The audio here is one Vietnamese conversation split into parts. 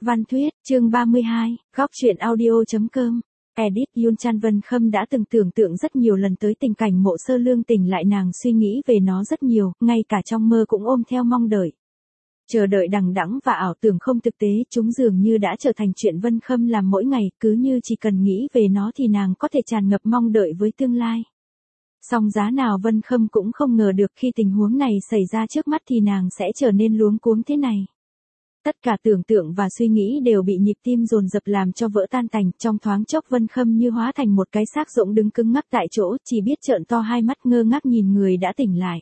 Văn Thuyết, chương 32, góc truyện audio.com. Edit Yun Chan. Vân Khâm đã từng tưởng tượng rất nhiều lần tới tình cảnh Mộ Sơ Lương tỉnh lại, nàng suy nghĩ về nó rất nhiều, ngay cả trong mơ cũng ôm theo mong đợi. Chờ đợi đằng đẵng và ảo tưởng không thực tế, chúng dường như đã trở thành chuyện Vân Khâm làm mỗi ngày, cứ như chỉ cần nghĩ về nó thì nàng có thể tràn ngập mong đợi với tương lai. Song giá nào Vân Khâm cũng không ngờ được khi tình huống này xảy ra trước mắt thì nàng sẽ trở nên luống cuống thế này. Tất cả tưởng tượng và suy nghĩ đều bị nhịp tim dồn dập làm cho vỡ tan tành, trong thoáng chốc Vân Khâm như hóa thành một cái xác rỗng đứng cứng ngắc tại chỗ, chỉ biết trợn to hai mắt ngơ ngác nhìn người đã tỉnh lại.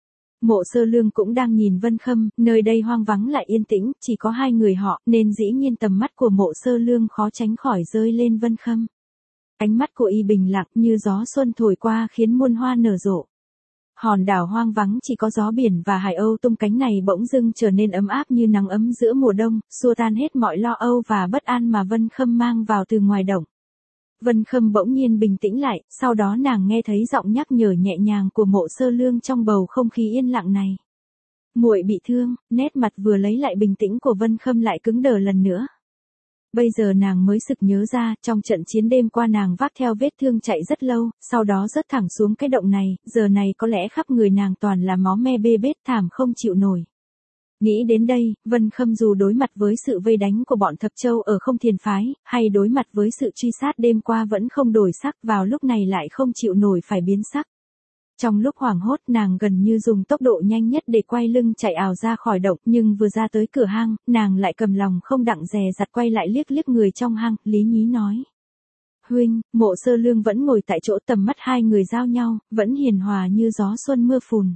Mộ Sơ Lương cũng đang nhìn Vân Khâm, nơi đây hoang vắng lại yên tĩnh, chỉ có hai người họ, nên dĩ nhiên tầm mắt của Mộ Sơ Lương khó tránh khỏi rơi lên Vân Khâm. Ánh mắt của y bình lặng như gió xuân thổi qua khiến muôn hoa nở rộ. Hòn đảo hoang vắng chỉ có gió biển và hải âu tung cánh này bỗng dưng trở nên ấm áp như nắng ấm giữa mùa đông, xua tan hết mọi lo âu và bất an mà Vân Khâm mang vào từ ngoài động. Vân Khâm bỗng nhiên bình tĩnh lại, sau đó nàng nghe thấy giọng nhắc nhở nhẹ nhàng của Mộ Sơ Lương trong bầu không khí yên lặng này. Muội bị thương. Nét mặt vừa lấy lại bình tĩnh của Vân Khâm lại cứng đờ lần nữa. Bây giờ nàng mới sực nhớ ra, trong trận chiến đêm qua nàng vác theo vết thương chạy rất lâu, sau đó rớt thẳng xuống cái động này, giờ này có lẽ khắp người nàng toàn là máu me bê bết thảm không chịu nổi. Nghĩ đến đây, Vân Khâm dù đối mặt với sự vây đánh của bọn Thập Châu ở Không Thiền Phái, hay đối mặt với sự truy sát đêm qua vẫn không đổi sắc, vào lúc này lại không chịu nổi phải biến sắc. Trong lúc hoảng hốt nàng gần như dùng tốc độ nhanh nhất để quay lưng chạy ào ra khỏi động, nhưng vừa ra tới cửa hang, nàng lại cầm lòng không đặng dè dặt quay lại liếc liếc người trong hang, lý nhí nói. Huynh. Mộ Sơ Lương vẫn ngồi tại chỗ, tầm mắt hai người giao nhau, vẫn hiền hòa như gió xuân mưa phùn.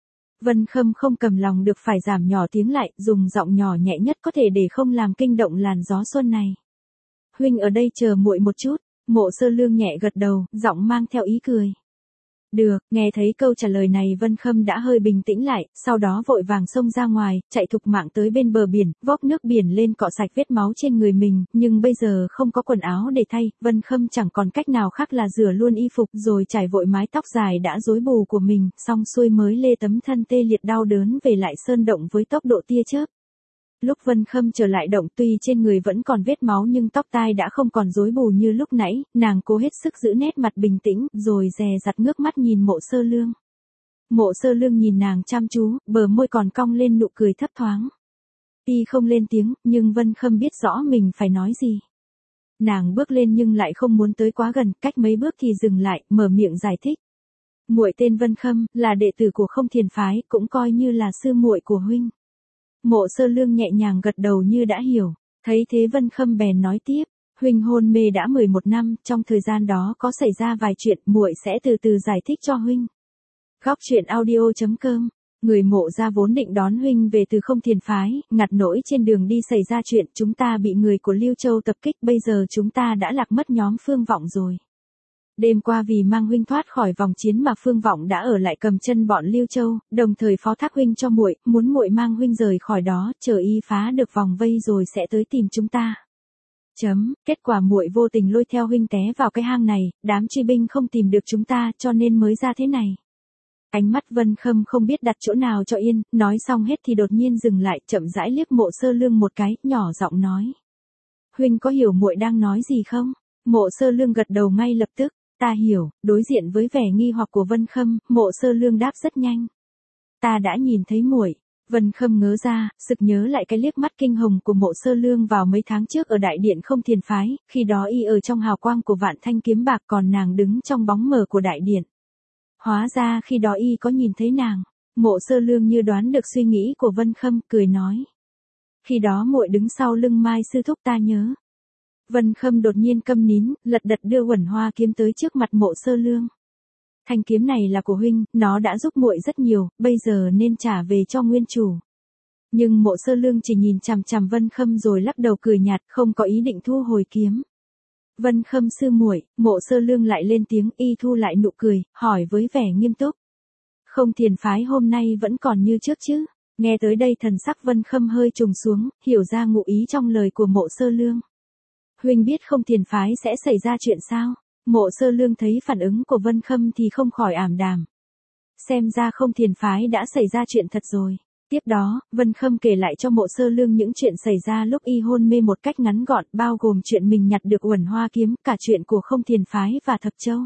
Vân Khâm không cầm lòng được phải giảm nhỏ tiếng lại, dùng giọng nhỏ nhẹ nhất có thể để không làm kinh động làn gió xuân này. Huynh ở đây chờ muội một chút. Mộ Sơ Lương nhẹ gật đầu, giọng mang theo ý cười. Được. Nghe thấy câu trả lời này Vân Khâm đã hơi bình tĩnh lại, sau đó vội vàng xông ra ngoài, chạy thục mạng tới bên bờ biển, vốc nước biển lên cọ sạch vết máu trên người mình, nhưng bây giờ không có quần áo để thay, Vân Khâm chẳng còn cách nào khác là rửa luôn y phục rồi trải vội mái tóc dài đã rối bù của mình, xong xuôi mới lê tấm thân tê liệt đau đớn về lại sơn động với tốc độ tia chớp. Lúc Vân Khâm trở lại động tuy trên người vẫn còn vết máu nhưng tóc tai đã không còn rối bù như lúc nãy, nàng cố hết sức giữ nét mặt bình tĩnh, rồi dè dặt ngước mắt nhìn Mộ Sơ Lương. Mộ Sơ Lương nhìn nàng chăm chú, bờ môi còn cong lên nụ cười thấp thoáng. Y không lên tiếng, nhưng Vân Khâm biết rõ mình phải nói gì. Nàng bước lên nhưng lại không muốn tới quá gần, cách mấy bước thì dừng lại, mở miệng giải thích. Muội tên Vân Khâm, là đệ tử của Không Thiền Phái, cũng coi như là sư muội của huynh. Mộ Sơ Lương nhẹ nhàng gật đầu như đã hiểu, thấy thế Vân Khâm bèn nói tiếp, huynh hôn mê đã 11 năm, trong thời gian đó có xảy ra vài chuyện, muội sẽ từ từ giải thích cho huynh. Góc truyện audio.com. Người Mộ gia vốn định đón huynh về từ Không Thiền Phái, ngặt nỗi trên đường đi xảy ra chuyện, chúng ta bị người của Lưu Châu tập kích, bây giờ chúng ta đã lạc mất nhóm Phương Vọng rồi. Đêm qua vì mang huynh thoát khỏi vòng chiến mà Phương Vọng đã ở lại cầm chân bọn Lưu Châu, đồng thời phó thác huynh cho muội, muốn muội mang huynh rời khỏi đó, chờ y phá được vòng vây rồi sẽ tới tìm chúng ta. Kết quả muội vô tình lôi theo huynh té vào cái hang này, đám truy binh không tìm được chúng ta cho nên mới ra thế này. Ánh mắt Vân Khâm không biết đặt chỗ nào cho yên, nói xong hết thì đột nhiên dừng lại, chậm rãi liếc Mộ Sơ Lương một cái, nhỏ giọng nói. Huynh có hiểu muội đang nói gì không? Mộ Sơ Lương gật đầu ngay lập tức. Ta hiểu. Đối diện với vẻ nghi hoặc của Vân Khâm, Mộ Sơ Lương đáp rất nhanh. Ta đã nhìn thấy muội. Vân Khâm ngớ ra, sực nhớ lại cái liếc mắt kinh hồng của Mộ Sơ Lương vào mấy tháng trước ở đại điện Không Thiền Phái, khi đó y ở trong hào quang của vạn thanh kiếm bạc còn nàng đứng trong bóng mờ của đại điện. Hóa ra khi đó y có nhìn thấy nàng. Mộ Sơ Lương như đoán được suy nghĩ của Vân Khâm, cười nói. Khi đó muội đứng sau lưng Mai sư thúc ta nhớ. Vân Khâm đột nhiên câm nín, lật đật đưa Uẩn Hoa kiếm tới trước mặt Mộ Sơ Lương. Thanh kiếm này là của huynh, nó đã giúp muội rất nhiều, bây giờ nên trả về cho nguyên chủ. Nhưng Mộ Sơ Lương chỉ nhìn chằm chằm Vân Khâm rồi lắc đầu cười nhạt, không có ý định thu hồi kiếm. Vân Khâm sư muội. Mộ Sơ Lương lại lên tiếng, y thu lại nụ cười, hỏi với vẻ nghiêm túc. Không Thiền Phái hôm nay vẫn còn như trước chứ? Nghe tới đây thần sắc Vân Khâm hơi trùng xuống, hiểu ra ngụ ý trong lời của Mộ Sơ Lương. Huynh biết Không Thiền Phái sẽ xảy ra chuyện sao? Mộ Sơ Lương thấy phản ứng của Vân Khâm thì không khỏi ảm đạm. Xem ra Không Thiền Phái đã xảy ra chuyện thật rồi. Tiếp đó, Vân Khâm kể lại cho Mộ Sơ Lương những chuyện xảy ra lúc y hôn mê một cách ngắn gọn, bao gồm chuyện mình nhặt được Uẩn Hoa kiếm, cả chuyện của Không Thiền phái và Thập Châu.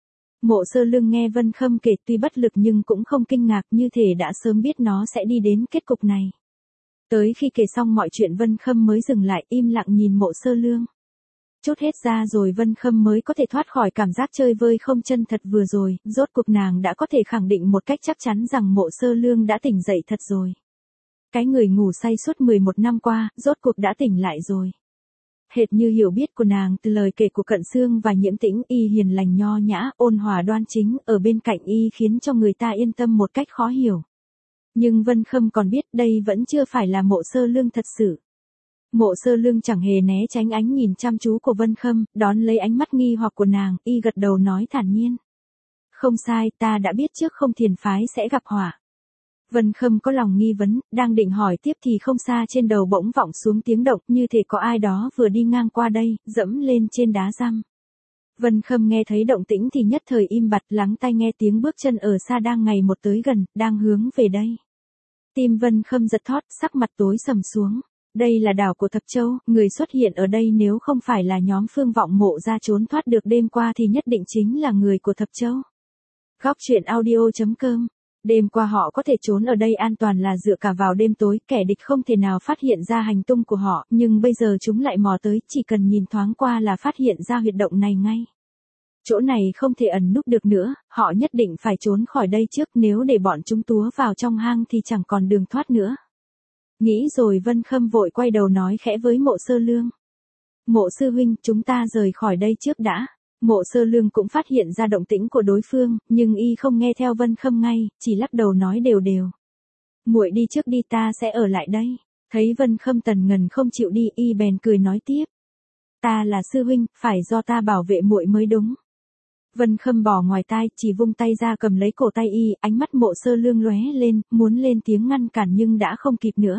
Mộ Sơ Lương nghe Vân Khâm kể tuy bất lực nhưng cũng không kinh ngạc, như thể đã sớm biết nó sẽ đi đến kết cục này. Tới khi kể xong mọi chuyện Vân Khâm mới dừng lại, im lặng nhìn Mộ Sơ Lương. Chút hết ra rồi Vân Khâm mới có thể thoát khỏi cảm giác chơi vơi không chân thật vừa rồi, rốt cuộc nàng đã có thể khẳng định một cách chắc chắn rằng Mộ Sơ Lương đã tỉnh dậy thật rồi. Cái người ngủ say suốt 11 năm qua, rốt cuộc đã tỉnh lại rồi. Hệt như hiểu biết của nàng từ lời kể của Cận Xương và Nhiễm Tĩnh, y hiền lành nho nhã, ôn hòa đoan chính, ở bên cạnh y khiến cho người ta yên tâm một cách khó hiểu. Nhưng Vân Khâm còn biết đây vẫn chưa phải là Mộ Sơ Lương thật sự. Mộ Sơ Lương chẳng hề né tránh ánh nhìn chăm chú của Vân Khâm, đón lấy ánh mắt nghi hoặc của nàng, y gật đầu nói thản nhiên. Không sai, ta đã biết trước Không Thiền phái sẽ gặp họa. Vân Khâm có lòng nghi vấn, đang định hỏi tiếp thì không xa trên đầu bỗng vọng xuống tiếng động, như thể có ai đó vừa đi ngang qua đây, dẫm lên trên đá răm. Vân Khâm nghe thấy động tĩnh thì nhất thời im bặt, lắng tai nghe tiếng bước chân ở xa đang ngày một tới gần, đang hướng về đây. Tim Vân Khâm giật thót, sắc mặt tối sầm xuống. Đây là đảo của Thập Châu, người xuất hiện ở đây nếu không phải là nhóm Phương Vọng Mộ ra trốn thoát được đêm qua thì nhất định chính là người của Thập Châu. Góc truyện audio.com. Đêm qua họ có thể trốn ở đây an toàn là dựa cả vào đêm tối, kẻ địch không thể nào phát hiện ra hành tung của họ, nhưng bây giờ chúng lại mò tới, chỉ cần nhìn thoáng qua là phát hiện ra huyệt động này ngay. Chỗ này không thể ẩn núp được nữa, họ nhất định phải trốn khỏi đây trước, nếu để bọn chúng túa vào trong hang thì chẳng còn đường thoát nữa. Nghĩ rồi Vân Khâm vội quay đầu nói khẽ với Mộ Sơ Lương. Mộ sư huynh, chúng ta rời khỏi đây trước đã. Mộ Sơ Lương cũng phát hiện ra động tĩnh của đối phương, nhưng y không nghe theo Vân Khâm ngay, chỉ lắc đầu nói đều đều. Muội đi trước đi, ta sẽ ở lại đây. Thấy Vân Khâm tần ngần không chịu đi, y bèn cười nói tiếp. Ta là sư huynh, phải do ta bảo vệ muội mới đúng. Vân Khâm bỏ ngoài tai, chỉ vung tay ra cầm lấy cổ tay y, ánh mắt Mộ Sơ Lương lóe lên, muốn lên tiếng ngăn cản nhưng đã không kịp nữa.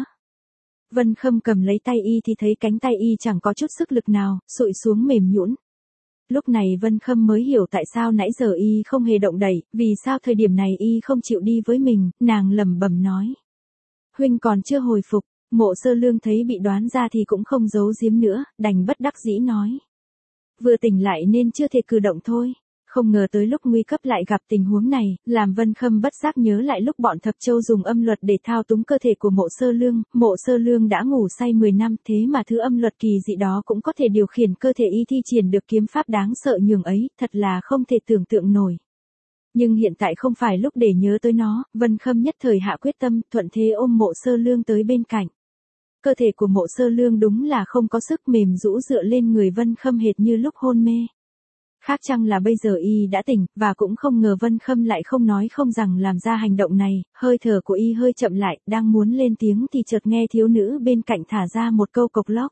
Vân Khâm cầm lấy tay y thì thấy cánh tay y chẳng có chút sức lực nào, sụi xuống mềm nhũn. Lúc này Vân Khâm mới hiểu tại sao nãy giờ y không hề động đậy, vì sao thời điểm này y không chịu đi với mình, nàng lẩm bẩm nói. Huynh còn chưa hồi phục. Mộ Sơ Lương thấy bị đoán ra thì cũng không giấu giếm nữa, đành bất đắc dĩ nói. Vừa tỉnh lại nên chưa thể cử động thôi. Không ngờ tới lúc nguy cấp lại gặp tình huống này, làm Vân Khâm bất giác nhớ lại lúc bọn Thập Châu dùng âm luật để thao túng cơ thể của Mộ Sơ Lương đã ngủ say 10 năm, thế mà thứ âm luật kỳ dị đó cũng có thể điều khiển cơ thể y thi triển được kiếm pháp đáng sợ nhường ấy, thật là không thể tưởng tượng nổi. Nhưng hiện tại không phải lúc để nhớ tới nó, Vân Khâm nhất thời hạ quyết tâm, thuận thế ôm Mộ Sơ Lương tới bên cạnh. Cơ thể của Mộ Sơ Lương đúng là không có sức, mềm rũ dựa lên người Vân Khâm hệt như lúc hôn mê. Khác chăng là bây giờ y đã tỉnh, và cũng không ngờ Vân Khâm lại không nói không rằng làm ra hành động này, hơi thở của y hơi chậm lại, đang muốn lên tiếng thì chợt nghe thiếu nữ bên cạnh thả ra một câu cộc lốc.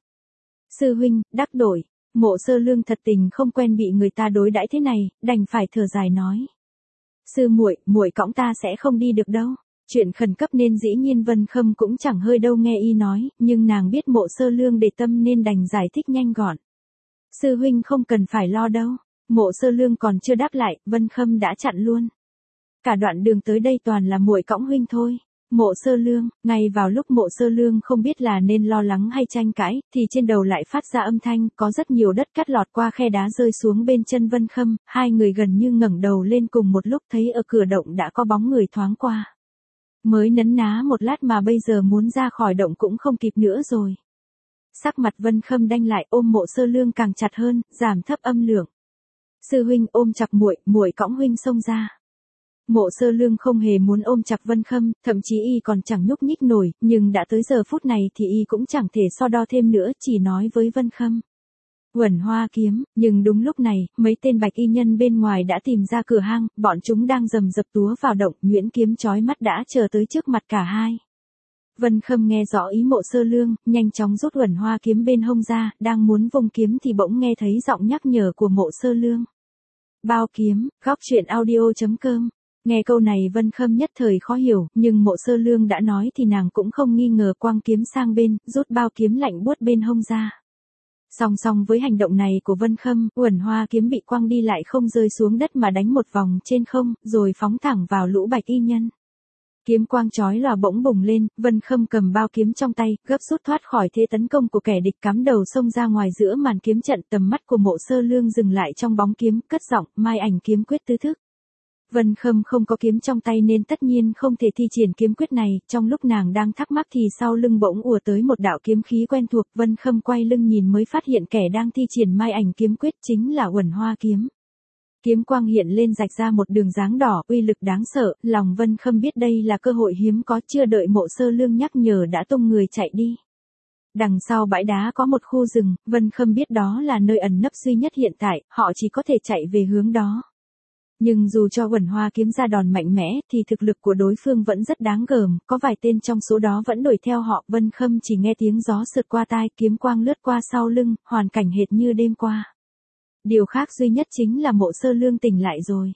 Sư huynh, đắc đổi. Mộ Sơ Lương thật tình không quen bị người ta đối đãi thế này, đành phải thở dài nói. Sư muội, muội cõng ta sẽ không đi được đâu. Chuyện khẩn cấp nên dĩ nhiên Vân Khâm cũng chẳng hơi đâu nghe y nói, nhưng nàng biết Mộ Sơ Lương để tâm nên đành giải thích nhanh gọn. Sư huynh không cần phải lo đâu. Mộ Sơ Lương còn chưa đáp lại, Vân Khâm đã chặn luôn. Cả đoạn đường tới đây toàn là muội cõng huynh thôi. Mộ Sơ Lương, ngay vào lúc Mộ Sơ Lương không biết là nên lo lắng hay tranh cãi, thì trên đầu lại phát ra âm thanh, có rất nhiều đất cát lọt qua khe đá rơi xuống bên chân Vân Khâm, hai người gần như ngẩng đầu lên cùng một lúc thấy ở cửa động đã có bóng người thoáng qua. Mới nấn ná một lát mà bây giờ muốn ra khỏi động cũng không kịp nữa rồi. Sắc mặt Vân Khâm đanh lại, ôm Mộ Sơ Lương càng chặt hơn, giảm thấp âm lượng. Sư huynh ôm chặt muội, muội cõng huynh xông ra. Mộ Sơ Lương không hề muốn ôm chặt Vân Khâm, thậm chí y còn chẳng nhúc nhích nổi, nhưng đã tới giờ phút này thì y cũng chẳng thể so đo thêm nữa, chỉ nói với Vân Khâm. Uẩn Hoa kiếm, nhưng đúng lúc này, mấy tên bạch y nhân bên ngoài đã tìm ra cửa hang, bọn chúng đang rầm rập túa vào động, nhuyễn kiếm chói mắt đã chờ tới trước mặt cả hai. Vân Khâm nghe rõ ý Mộ Sơ Lương, nhanh chóng rút Uẩn Hoa kiếm bên hông ra, đang muốn vung kiếm thì bỗng nghe thấy giọng nhắc nhở của Mộ Sơ Lương. Bao kiếm, góc truyện audio.com. Nghe câu này Vân Khâm nhất thời khó hiểu, nhưng Mộ Sơ Lương đã nói thì nàng cũng không nghi ngờ, quăng kiếm sang bên, rút bao kiếm lạnh buốt bên hông ra. Song song với hành động này của Vân Khâm, Uẩn Hoa kiếm bị quăng đi lại không rơi xuống đất mà đánh một vòng trên không, rồi phóng thẳng vào lũ bạch y nhân. Kiếm quang chói lòa bỗng bùng lên, Vân Khâm cầm bao kiếm trong tay, gấp rút thoát khỏi thế tấn công của kẻ địch, cắm đầu xông ra ngoài giữa màn kiếm trận. Tầm mắt của Mộ Sơ Lương dừng lại trong bóng kiếm, cất giọng, mai ảnh kiếm quyết tứ thức. Vân Khâm không có kiếm trong tay nên tất nhiên không thể thi triển kiếm quyết này. Trong lúc nàng đang thắc mắc thì sau lưng bỗng ùa tới một đạo kiếm khí quen thuộc. Vân Khâm quay lưng nhìn mới phát hiện kẻ đang thi triển mai ảnh kiếm quyết chính là Uẩn Hoa kiếm. Kiếm quang hiện lên rạch ra một đường dáng đỏ, uy lực đáng sợ. Lòng Vân Khâm biết đây là cơ hội hiếm có, chưa đợi Mộ Sơ Lương nhắc nhở đã tung người chạy đi. Đằng sau bãi đá có một khu rừng, Vân Khâm biết đó là nơi ẩn nấp duy nhất hiện tại, họ chỉ có thể chạy về hướng đó. Nhưng dù cho Uẩn Hoa kiếm ra đòn mạnh mẽ thì thực lực của đối phương vẫn rất đáng gờm, có vài tên trong số đó vẫn đuổi theo họ. Vân Khâm chỉ nghe tiếng gió sượt qua tai, kiếm quang lướt qua sau lưng, hoàn cảnh hệt như đêm qua. Điều khác duy nhất chính là Mộ Sơ Lương tỉnh lại rồi.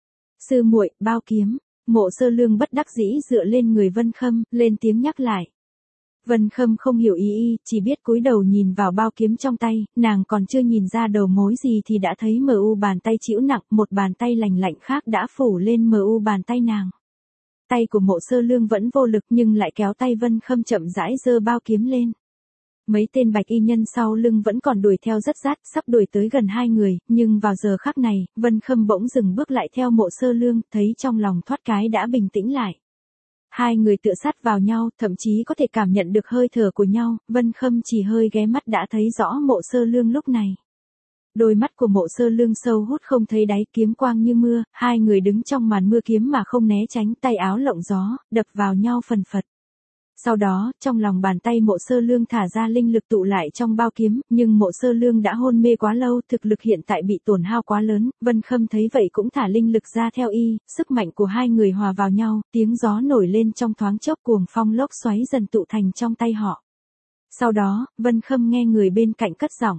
Sư muội, bao kiếm. Mộ Sơ Lương bất đắc dĩ dựa lên người Vân Khâm, lên tiếng nhắc lại. Vân Khâm không hiểu ý, chỉ biết cúi đầu nhìn vào bao kiếm trong tay. Nàng còn chưa nhìn ra đầu mối gì thì đã thấy mu bàn tay chịu nặng, một bàn tay lành lạnh khác đã phủ lên mu bàn tay nàng. Tay của Mộ Sơ Lương vẫn vô lực nhưng lại kéo tay Vân Khâm chậm rãi giơ bao kiếm lên. Mấy tên bạch y nhân sau lưng vẫn còn đuổi theo rất rát, sắp đuổi tới gần hai người, nhưng vào giờ khắc này, Vân Khâm bỗng dừng bước lại theo Mộ Sơ Lương, thấy trong lòng thoát cái đã bình tĩnh lại. Hai người tựa sát vào nhau, thậm chí có thể cảm nhận được hơi thở của nhau. Vân Khâm chỉ hơi ghé mắt đã thấy rõ Mộ Sơ Lương lúc này. Đôi mắt của Mộ Sơ Lương sâu hút không thấy đáy, kiếm quang như mưa, hai người đứng trong màn mưa kiếm mà không né tránh, tay áo lộng gió, đập vào nhau phần phật. Sau đó, trong lòng bàn tay Mộ Sơ Lương thả ra linh lực tụ lại trong bao kiếm, nhưng Mộ Sơ Lương đã hôn mê quá lâu, thực lực hiện tại bị tổn hao quá lớn. Vân Khâm thấy vậy cũng thả linh lực ra theo y, sức mạnh của hai người hòa vào nhau, tiếng gió nổi lên trong thoáng chốc, cuồng phong lốc xoáy dần tụ thành trong tay họ. Sau đó, Vân Khâm nghe người bên cạnh cất giọng,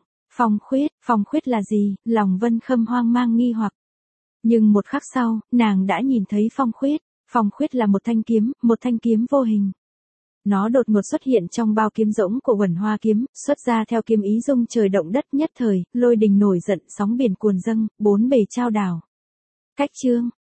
phong khuyết là gì? Lòng Vân Khâm hoang mang nghi hoặc. Nhưng một khắc sau, nàng đã nhìn thấy phong khuyết là một thanh kiếm vô hình. Nó đột ngột xuất hiện trong bao kiếm rỗng của Uẩn Hoa kiếm, xuất ra theo kiếm ý rung trời động đất, nhất thời, lôi đình nổi giận, sóng biển cuồn dâng, bốn bề chao đảo. Cách chương